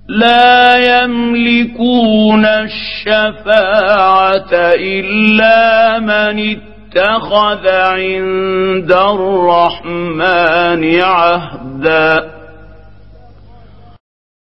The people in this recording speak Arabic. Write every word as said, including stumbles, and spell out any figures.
لا يملكون الشفاعة إلا من اتخذ عند الرحمن عهدا.